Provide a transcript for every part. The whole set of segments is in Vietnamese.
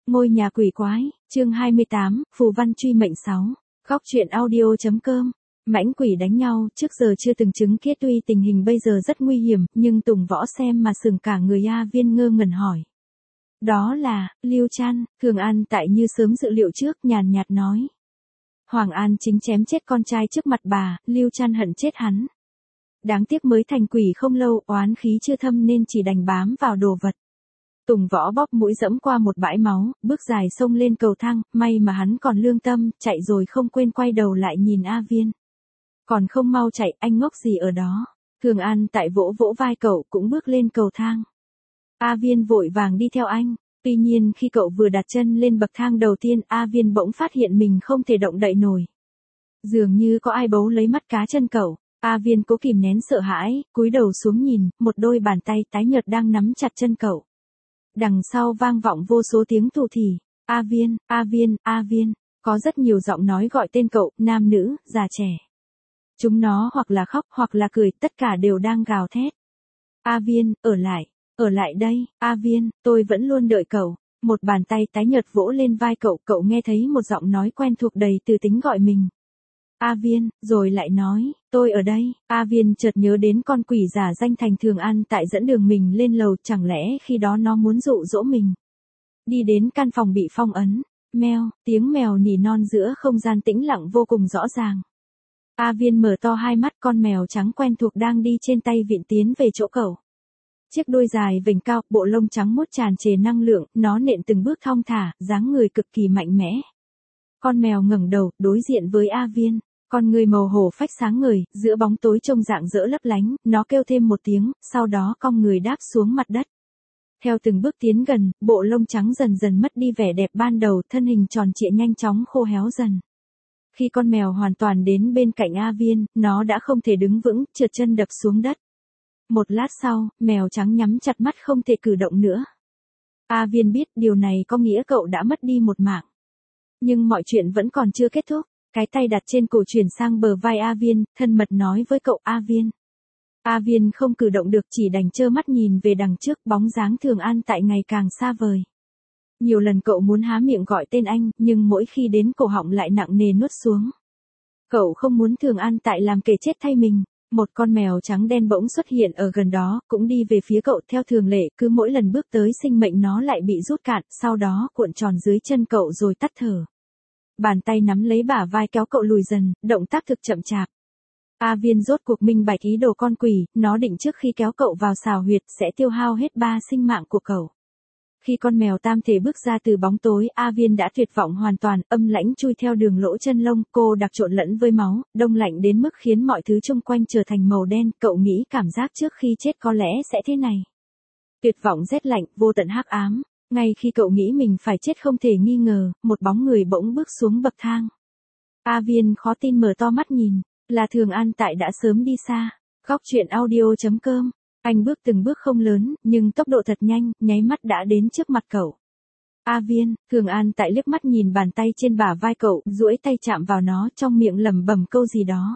Ngôi nhà quỷ quái, chương 28, phù văn truy mệnh 6. Góc truyện audio.com. Mãnh quỷ đánh nhau, trước giờ chưa từng chứng kiến, tuy tình hình bây giờ rất nguy hiểm, nhưng Tùng Võ xem mà sừng cả người. A Viên ngơ ngẩn hỏi. Đó là, Lưu Trăn. Thường An tại như sớm dự liệu trước, nhàn nhạt nói. Hoàng An chính chém chết con trai trước mặt bà, Lưu Trăn hận chết hắn. Đáng tiếc mới thành quỷ không lâu, oán khí chưa thâm nên chỉ đành bám vào đồ vật. Tùng Võ bóp mũi dẫm qua một bãi máu, bước dài xông lên cầu thang, may mà hắn còn lương tâm, chạy rồi không quên quay đầu lại nhìn A Viên. Còn không mau chạy, anh ngốc gì ở đó. Thường An tại vỗ vỗ vai cậu cũng bước lên cầu thang. A Viên vội vàng đi theo anh. Tuy nhiên khi cậu vừa đặt chân lên bậc thang đầu tiên, A Viên bỗng phát hiện mình không thể động đậy nổi. Dường như có ai bấu lấy mắt cá chân cậu. A Viên cố kìm nén sợ hãi, cúi đầu xuống nhìn, một đôi bàn tay tái nhợt đang nắm chặt chân cậu. Đằng sau vang vọng vô số tiếng thù thì. A Viên, A Viên, A Viên. Có rất nhiều giọng nói gọi tên cậu, nam nữ, già trẻ. Chúng nó hoặc là khóc hoặc là cười, tất cả đều đang gào thét. A Viên, ở lại đây, A Viên, tôi vẫn luôn đợi cậu. Một bàn tay tái nhợt vỗ lên vai cậu, cậu nghe thấy một giọng nói quen thuộc đầy từ tính gọi mình. A Viên, rồi lại nói, tôi ở đây. A Viên chợt nhớ đến con quỷ giả danh thành Thường An tại dẫn đường mình lên lầu, chẳng lẽ khi đó nó muốn dụ dỗ mình. Đi đến căn phòng bị phong ấn. Meo, tiếng mèo nỉ non giữa không gian tĩnh lặng vô cùng rõ ràng. A Viên mở to hai mắt, con mèo trắng quen thuộc đang đi trên tay vịn tiến về chỗ cậu. Chiếc đuôi dài vểnh cao, bộ lông trắng muốt tràn trề năng lượng, nó nện từng bước thong thả, dáng người cực kỳ mạnh mẽ. Con mèo ngẩng đầu, đối diện với A Viên. Con người màu hổ phách sáng ngời, giữa bóng tối trông rạng rỡ lấp lánh, nó kêu thêm một tiếng, sau đó cong người đáp xuống mặt đất. Theo từng bước tiến gần, bộ lông trắng dần dần mất đi vẻ đẹp ban đầu, thân hình tròn trịa nhanh chóng khô héo dần. Khi con mèo hoàn toàn đến bên cạnh A Viên, nó đã không thể đứng vững, trượt chân đập xuống đất. Một lát sau, mèo trắng nhắm chặt mắt không thể cử động nữa. A Viên biết điều này có nghĩa cậu đã mất đi một mạng. Nhưng mọi chuyện vẫn còn chưa kết thúc. Cái tay đặt trên cổ chuyển sang bờ vai A Viên, thân mật nói với cậu. A Viên. A Viên không cử động được, chỉ đành trơ mắt nhìn về đằng trước, bóng dáng Thường An tại ngày càng xa vời. Nhiều lần cậu muốn há miệng gọi tên anh, nhưng mỗi khi đến cổ họng lại nặng nề nuốt xuống. Cậu không muốn Thường An tại làm kẻ chết thay mình. Một con mèo trắng đen bỗng xuất hiện ở gần đó, cũng đi về phía cậu theo thường lệ, cứ mỗi lần bước tới sinh mệnh nó lại bị rút cạn, sau đó cuộn tròn dưới chân cậu rồi tắt thở. Bàn tay nắm lấy bả vai kéo cậu lùi dần, động tác thực chậm chạp. A Viên rốt cuộc minh bạch ý đồ con quỷ, nó định trước khi kéo cậu vào xào huyệt sẽ tiêu hao hết 3 sinh mạng của cậu. Khi con mèo tam thể bước ra từ bóng tối, A Viên đã tuyệt vọng hoàn toàn, âm lãnh chui theo đường lỗ chân lông, cô đặc trộn lẫn với máu, đông lạnh đến mức khiến mọi thứ xung quanh trở thành màu đen, cậu nghĩ cảm giác trước khi chết có lẽ sẽ thế này. Tuyệt vọng rét lạnh, vô tận hắc ám. Ngay khi cậu nghĩ mình phải chết không thể nghi ngờ, một bóng người bỗng bước xuống bậc thang. A Viên khó tin mở to mắt nhìn, là Thường An tại đã sớm đi xa. Góc truyện audio.com. Anh bước từng bước không lớn, nhưng tốc độ thật nhanh, nháy mắt đã đến trước mặt cậu. A Viên, Thường An tại liếc mắt nhìn bàn tay trên bả vai cậu, duỗi tay chạm vào nó, trong miệng lẩm bẩm câu gì đó.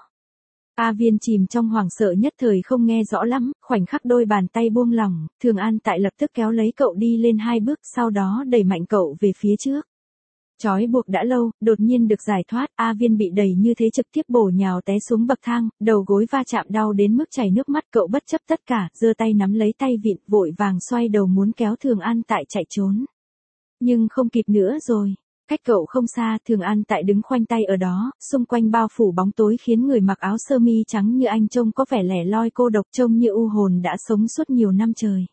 A Viên chìm trong hoảng sợ nhất thời không nghe rõ lắm, khoảnh khắc đôi bàn tay buông lỏng, Thường An tại lập tức kéo lấy cậu đi lên 2 bước, sau đó đẩy mạnh cậu về phía trước. Trói buộc đã lâu, đột nhiên được giải thoát, A Viên bị đẩy như thế trực tiếp bổ nhào té xuống bậc thang, đầu gối va chạm đau đến mức chảy nước mắt, cậu bất chấp tất cả, giơ tay nắm lấy tay vịn, vội vàng xoay đầu muốn kéo Thường An tại chạy trốn. Nhưng không kịp nữa rồi. Cách cậu không xa, Thường An tại đứng khoanh tay ở đó, xung quanh bao phủ bóng tối khiến người mặc áo sơ mi trắng như anh trông có vẻ lẻ loi cô độc, trông như u hồn đã sống suốt nhiều năm trời.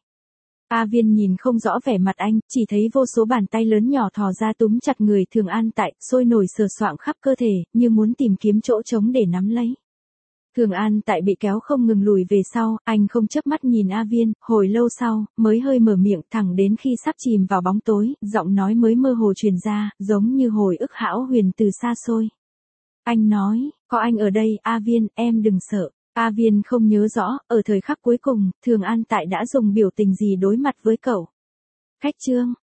A Viên nhìn không rõ vẻ mặt anh, chỉ thấy vô số bàn tay lớn nhỏ thò ra túm chặt người Thường An tại, sôi nổi sờ soạng khắp cơ thể, như muốn tìm kiếm chỗ trống để nắm lấy. Thường An tại bị kéo không ngừng lùi về sau, anh không chớp mắt nhìn A Viên, hồi lâu sau, mới hơi mở miệng, thẳng đến khi sắp chìm vào bóng tối, giọng nói mới mơ hồ truyền ra, giống như hồi ức hão huyền từ xa xôi. Anh nói, có anh ở đây, A Viên, em đừng sợ. A Viên không nhớ rõ, ở thời khắc cuối cùng, Thường An tại đã dùng biểu tình gì đối mặt với cậu. Cách chương.